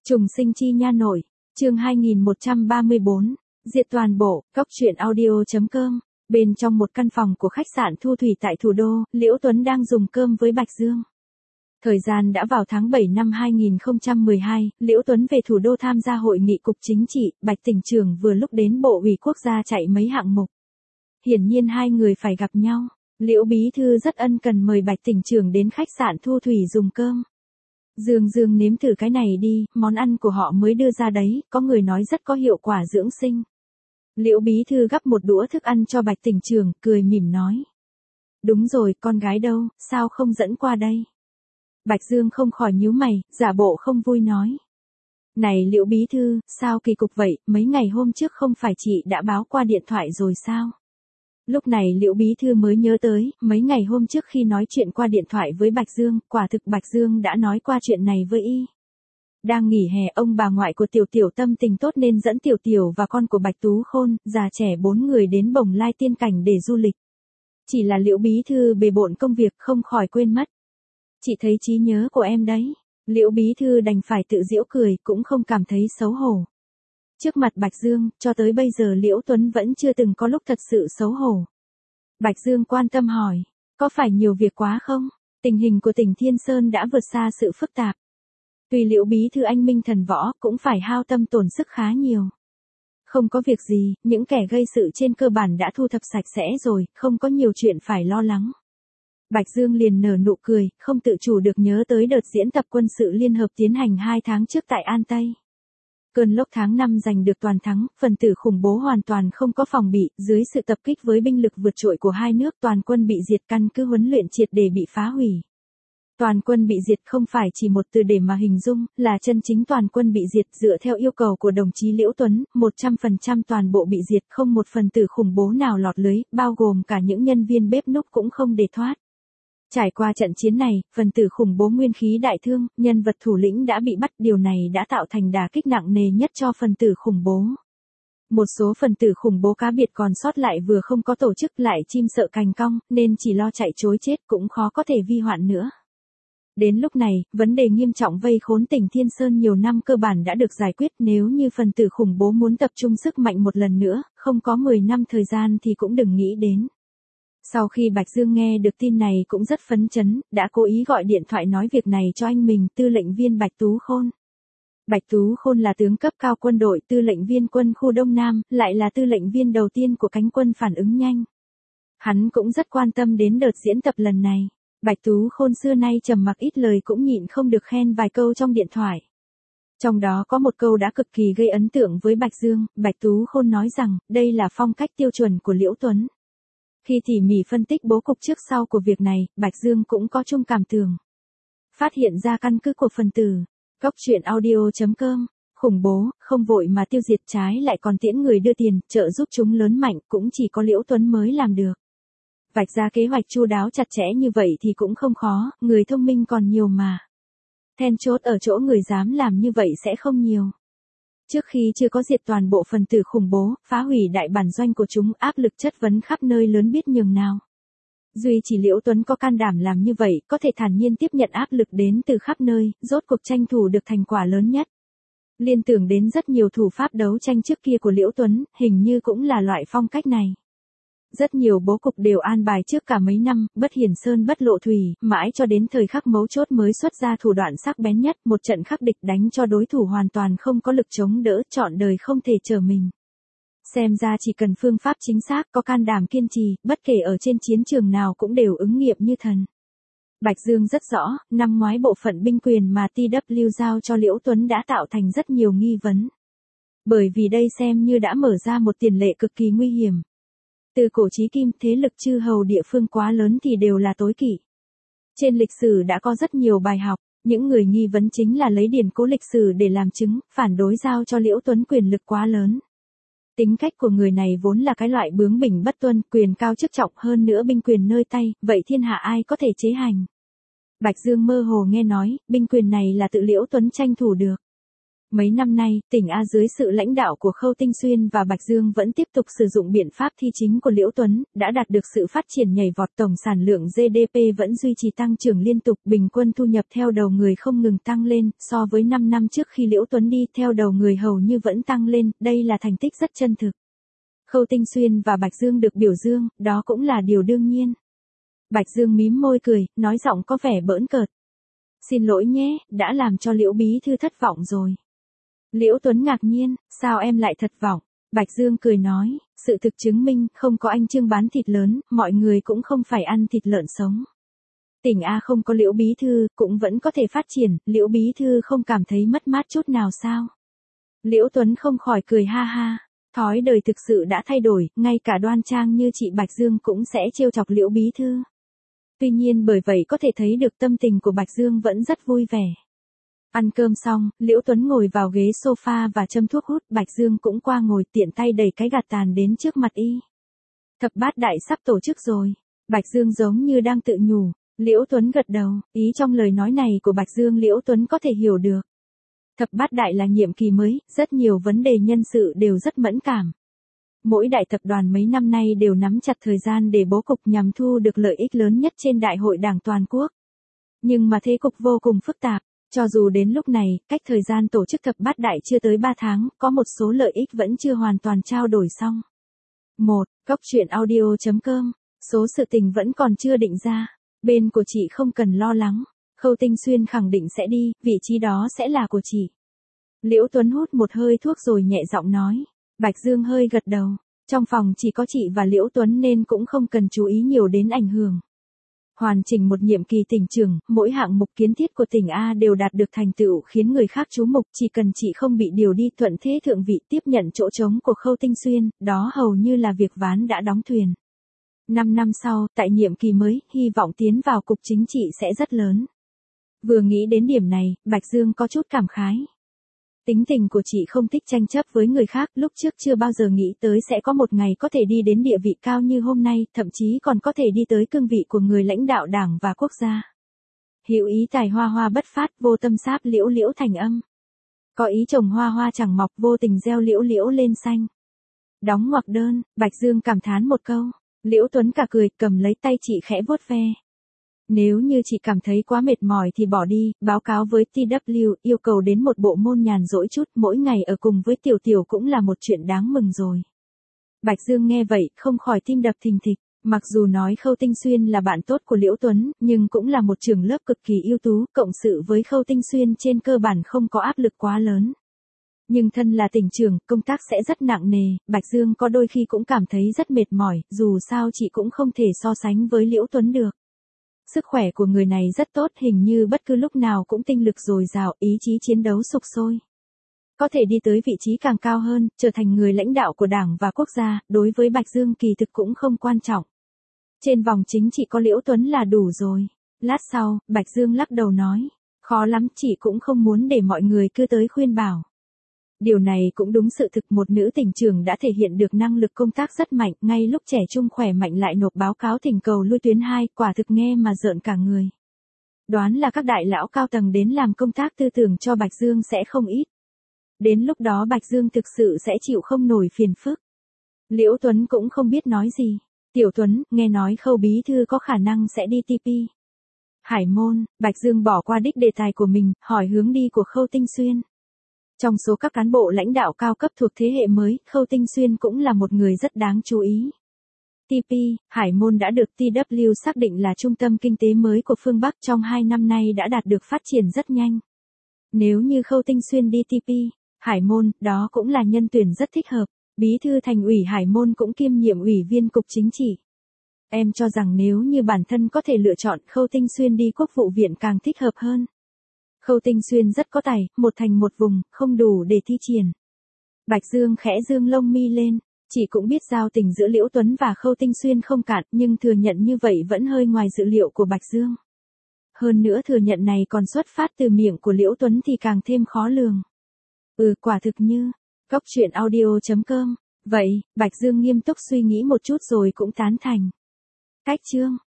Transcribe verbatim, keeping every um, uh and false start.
Trùng sinh chi nha nội, chương hai nghìn một trăm ba mươi bốn, diệt toàn bộ, cóc truyện audio.com. Bên trong một căn phòng của khách sạn Thu Thủy tại thủ đô, Liễu Tuấn đang dùng cơm với Bạch Dương. Thời gian đã vào tháng bảy năm hai nghìn không trăm mười hai, Liễu Tuấn về thủ đô tham gia hội nghị cục chính trị, Bạch tỉnh trưởng vừa lúc đến Bộ ủy quốc gia chạy mấy hạng mục. Hiển nhiên hai người phải gặp nhau. Liễu bí thư rất ân cần mời Bạch tỉnh trưởng đến khách sạn Thu Thủy dùng cơm. Dương Dương nếm thử cái này đi, món ăn của họ mới đưa ra đấy, có người nói rất có hiệu quả dưỡng sinh. Liễu bí thư gắp một đũa thức ăn cho Bạch tỉnh trưởng, cười mỉm nói. Đúng rồi, con gái đâu, sao không dẫn qua đây? Bạch Dương không khỏi nhíu mày, giả bộ không vui nói. Này Liễu bí thư, sao kỳ cục vậy, mấy ngày hôm trước không phải chị đã báo qua điện thoại rồi sao? Lúc này Liễu bí thư mới nhớ tới, mấy ngày hôm trước khi nói chuyện qua điện thoại với Bạch Dương, quả thực Bạch Dương đã nói qua chuyện này với y. Đang nghỉ hè, ông bà ngoại của Tiểu Tiểu tâm tình tốt nên dẫn Tiểu Tiểu và con của Bạch Tú Khôn, già trẻ bốn người đến Bồng Lai Tiên Cảnh để du lịch. Chỉ là Liễu bí thư bề bộn công việc không khỏi quên mất. Chị thấy trí nhớ của em đấy. Liễu bí thư đành phải tự giễu cười, cũng không cảm thấy xấu hổ. Trước mặt Bạch Dương, cho tới bây giờ Liễu Tuấn vẫn chưa từng có lúc thật sự xấu hổ. Bạch Dương quan tâm hỏi, có phải nhiều việc quá không? Tình hình của tỉnh Thiên Sơn đã vượt xa sự phức tạp. Tuy Liễu bí thư anh minh thần võ, cũng phải hao tâm tổn sức khá nhiều. Không có việc gì, những kẻ gây sự trên cơ bản đã thu thập sạch sẽ rồi, không có nhiều chuyện phải lo lắng. Bạch Dương liền nở nụ cười, không tự chủ được nhớ tới đợt diễn tập quân sự liên hợp tiến hành hai tháng trước tại An Tây. Cơn lốc tháng năm giành được toàn thắng, phần tử khủng bố hoàn toàn không có phòng bị, dưới sự tập kích với binh lực vượt trội của hai nước, toàn quân bị diệt, căn cứ huấn luyện triệt để bị phá hủy. Toàn quân bị diệt không phải chỉ một từ để mà hình dung, là chân chính toàn quân bị diệt, dựa theo yêu cầu của đồng chí Liễu Tuấn, một trăm phần trăm toàn bộ bị diệt, không một phần tử khủng bố nào lọt lưới, bao gồm cả những nhân viên bếp núc cũng không để thoát. Trải qua trận chiến này, phần tử khủng bố nguyên khí đại thương, nhân vật thủ lĩnh đã bị bắt, điều này đã tạo thành đả kích nặng nề nhất cho phần tử khủng bố. Một số phần tử khủng bố cá biệt còn sót lại vừa không có tổ chức lại chim sợ cành cong, nên chỉ lo chạy trối chết cũng khó có thể vi hoạn nữa. Đến lúc này, vấn đề nghiêm trọng vây khốn tỉnh Thiên Sơn nhiều năm cơ bản đã được giải quyết, nếu như phần tử khủng bố muốn tập trung sức mạnh một lần nữa, không có mười năm thời gian thì cũng đừng nghĩ đến. Sau khi Bạch Dương nghe được tin này cũng rất phấn chấn, đã cố ý gọi điện thoại nói việc này cho anh mình, tư lệnh viên Bạch Tú Khôn. Bạch Tú Khôn là tướng cấp cao quân đội, tư lệnh viên quân khu Đông Nam, lại là tư lệnh viên đầu tiên của cánh quân phản ứng nhanh. Hắn cũng rất quan tâm đến đợt diễn tập lần này. Bạch Tú Khôn xưa nay trầm mặc ít lời cũng nhịn không được khen vài câu trong điện thoại. Trong đó có một câu đã cực kỳ gây ấn tượng với Bạch Dương, Bạch Tú Khôn nói rằng, đây là phong cách tiêu chuẩn của Liễu Tuấn. Khi tỉ mỉ phân tích bố cục trước sau của việc này, Bạch Dương cũng có chung cảm tưởng. Phát hiện ra căn cứ của phần tử. Cóc truyện audio.com. Khủng bố, không vội mà tiêu diệt, trái lại còn tiễn người đưa tiền, trợ giúp chúng lớn mạnh, cũng chỉ có Liễu Tuấn mới làm được. Vạch ra kế hoạch chu đáo chặt chẽ như vậy thì cũng không khó, người thông minh còn nhiều mà. Then chốt ở chỗ người dám làm như vậy sẽ không nhiều. Trước khi chưa có diệt toàn bộ phần tử khủng bố, phá hủy đại bản doanh của chúng, áp lực chất vấn khắp nơi lớn biết nhường nào. Duy chỉ Liễu Tuấn có can đảm làm như vậy, có thể thản nhiên tiếp nhận áp lực đến từ khắp nơi, rốt cuộc tranh thủ được thành quả lớn nhất. Liên tưởng đến rất nhiều thủ pháp đấu tranh trước kia của Liễu Tuấn, hình như cũng là loại phong cách này. Rất nhiều bố cục đều an bài trước cả mấy năm, bất hiển sơn bất lộ thủy, mãi cho đến thời khắc mấu chốt mới xuất ra thủ đoạn sắc bén nhất, một trận khắc địch đánh cho đối thủ hoàn toàn không có lực chống đỡ, trọn đời không thể trở mình. Xem ra chỉ cần phương pháp chính xác, có can đảm kiên trì, bất kể ở trên chiến trường nào cũng đều ứng nghiệm như thần. Bạch Dương rất rõ, năm ngoái bộ phận binh quyền mà tê vê giao cho Liễu Tuấn đã tạo thành rất nhiều nghi vấn. Bởi vì đây xem như đã mở ra một tiền lệ cực kỳ nguy hiểm. Từ cổ chí kim, thế lực chư hầu địa phương quá lớn thì đều là tối kỵ. Trên lịch sử đã có rất nhiều bài học, những người nghi vấn chính là lấy điển cố lịch sử để làm chứng, phản đối giao cho Liễu Tuấn quyền lực quá lớn. Tính cách của người này vốn là cái loại bướng bỉnh bất tuân, quyền cao chức trọng, hơn nữa binh quyền nơi tay, vậy thiên hạ ai có thể chế hành. Bạch Dương mơ hồ nghe nói, binh quyền này là tự Liễu Tuấn tranh thủ được. Mấy năm nay, tỉnh A dưới sự lãnh đạo của Khâu Tinh Xuyên và Bạch Dương vẫn tiếp tục sử dụng biện pháp thi chính của Liễu Tuấn, đã đạt được sự phát triển nhảy vọt, tổng sản lượng giê đê pê vẫn duy trì tăng trưởng liên tục, bình quân thu nhập theo đầu người không ngừng tăng lên, so với năm năm trước khi Liễu Tuấn đi theo đầu người hầu như vẫn tăng lên, đây là thành tích rất chân thực. Khâu Tinh Xuyên và Bạch Dương được biểu dương, đó cũng là điều đương nhiên. Bạch Dương mím môi cười, nói giọng có vẻ bỡn cợt. Xin lỗi nhé, đã làm cho Liễu bí thư thất vọng rồi. Liễu Tuấn ngạc nhiên, sao em lại thất vọng? Bạch Dương cười nói, sự thực chứng minh không có anh Trương bán thịt lớn, mọi người cũng không phải ăn thịt lợn sống. Tỉnh A không có Liễu bí thư, cũng vẫn có thể phát triển, Liễu bí thư không cảm thấy mất mát chút nào sao? Liễu Tuấn không khỏi cười ha ha, thói đời thực sự đã thay đổi, ngay cả đoan trang như chị Bạch Dương cũng sẽ trêu chọc Liễu bí thư. Tuy nhiên bởi vậy có thể thấy được tâm tình của Bạch Dương vẫn rất vui vẻ. Ăn cơm xong, Liễu Tuấn ngồi vào ghế sofa và châm thuốc hút, Bạch Dương cũng qua ngồi tiện tay đẩy cái gạt tàn đến trước mặt y. Thập bát đại sắp tổ chức rồi. Bạch Dương giống như đang tự nhủ. Liễu Tuấn gật đầu, ý trong lời nói này của Bạch Dương Liễu Tuấn có thể hiểu được. Thập bát đại là nhiệm kỳ mới, rất nhiều vấn đề nhân sự đều rất mẫn cảm. Mỗi đại tập đoàn mấy năm nay đều nắm chặt thời gian để bố cục nhằm thu được lợi ích lớn nhất trên đại hội đảng toàn quốc. Nhưng mà thế cục vô cùng phức tạp. Cho dù đến lúc này, cách thời gian tổ chức thập bát đại chưa tới ba tháng, có một số lợi ích vẫn chưa hoàn toàn trao đổi xong. một. Cốc truyện audio chấm com. Số sự tình vẫn còn chưa định ra. Bên của chị không cần lo lắng. Khâu Tinh Xuyên khẳng định sẽ đi, vị trí đó sẽ là của chị. Liễu Tuấn hút một hơi thuốc rồi nhẹ giọng nói. Bạch Dương hơi gật đầu. Trong phòng chỉ có chị và Liễu Tuấn nên cũng không cần chú ý nhiều đến ảnh hưởng. Hoàn chỉnh một nhiệm kỳ tỉnh trưởng, mỗi hạng mục kiến thiết của tỉnh A đều đạt được thành tựu khiến người khác chú mục, chỉ cần chị không bị điều đi thuận thế thượng vị tiếp nhận chỗ trống của Khâu Tinh Xuyên, đó hầu như là việc ván đã đóng thuyền. Năm năm sau, tại nhiệm kỳ mới, hy vọng tiến vào cục chính trị sẽ rất lớn. Vừa nghĩ đến điểm này, Bạch Dương có chút cảm khái. Tính tình của chị không thích tranh chấp với người khác, lúc trước chưa bao giờ nghĩ tới sẽ có một ngày có thể đi đến địa vị cao như hôm nay, thậm chí còn có thể đi tới cương vị của người lãnh đạo đảng và quốc gia. Hữu ý tài hoa hoa bất phát, vô tâm sáp liễu liễu thành âm. Có ý trồng hoa hoa chẳng mọc, vô tình gieo liễu liễu lên xanh. Đóng ngoặc đơn, Bạch Dương cảm thán một câu. Liễu Tuấn cả cười, cầm lấy tay chị khẽ vuốt ve. Nếu như chị cảm thấy quá mệt mỏi thì bỏ đi, báo cáo với tê vê, yêu cầu đến một bộ môn nhàn rỗi chút, mỗi ngày ở cùng với Tiểu Tiểu cũng là một chuyện đáng mừng rồi. Bạch Dương nghe vậy, không khỏi tim đập thình thịch, mặc dù nói Khâu Tinh Xuyên là bạn tốt của Liễu Tuấn, nhưng cũng là một trưởng lớp cực kỳ ưu tú, cộng sự với Khâu Tinh Xuyên trên cơ bản không có áp lực quá lớn. Nhưng thân là tỉnh trưởng, công tác sẽ rất nặng nề, Bạch Dương có đôi khi cũng cảm thấy rất mệt mỏi, dù sao chị cũng không thể so sánh với Liễu Tuấn được. Sức khỏe của người này rất tốt, hình như bất cứ lúc nào cũng tinh lực dồi dào, ý chí chiến đấu sục sôi. Có thể đi tới vị trí càng cao hơn, trở thành người lãnh đạo của đảng và quốc gia, đối với Bạch Dương kỳ thực cũng không quan trọng. Trên vòng chính trị có Liễu Tuấn là đủ rồi. Lát sau, Bạch Dương lắc đầu nói, khó lắm, chị cũng không muốn để mọi người cứ tới khuyên bảo. Điều này cũng đúng sự thực, một nữ tỉnh trưởng đã thể hiện được năng lực công tác rất mạnh, ngay lúc trẻ trung khỏe mạnh lại nộp báo cáo thỉnh cầu lui tuyến hai, quả thực nghe mà rợn cả người. Đoán là các đại lão cao tầng đến làm công tác tư tưởng cho Bạch Dương sẽ không ít. Đến lúc đó Bạch Dương thực sự sẽ chịu không nổi phiền phức. Liễu Tuấn cũng không biết nói gì. Tiểu Tuấn, nghe nói Khâu bí thư có khả năng sẽ đi tê pê. Hải Môn, Bạch Dương bỏ qua đích đề tài của mình, hỏi hướng đi của Khâu Tinh Xuyên. Trong số các cán bộ lãnh đạo cao cấp thuộc thế hệ mới, Khâu Tinh Xuyên cũng là một người rất đáng chú ý. tê pê, Hải Môn đã được tê vê xác định là trung tâm kinh tế mới của phương Bắc, trong hai năm nay đã đạt được phát triển rất nhanh. Nếu như Khâu Tinh Xuyên đi tê pê, Hải Môn, đó cũng là nhân tuyển rất thích hợp. Bí thư thành ủy Hải Môn cũng kiêm nhiệm ủy viên cục chính trị. Em cho rằng nếu như bản thân có thể lựa chọn, Khâu Tinh Xuyên đi Quốc vụ viện càng thích hợp hơn. Khâu Tinh Xuyên rất có tài, một thành một vùng, không đủ để thi triển. Bạch Dương khẽ dương lông mi lên, chị cũng biết giao tình giữa Liễu Tuấn và Khâu Tinh Xuyên không cạn, nhưng thừa nhận như vậy vẫn hơi ngoài dự liệu của Bạch Dương. Hơn nữa thừa nhận này còn xuất phát từ miệng của Liễu Tuấn thì càng thêm khó lường. Ừ, quả thực như, cốc truyện audio chấm com. Vậy, Bạch Dương nghiêm túc suy nghĩ một chút rồi cũng tán thành. Cách chương.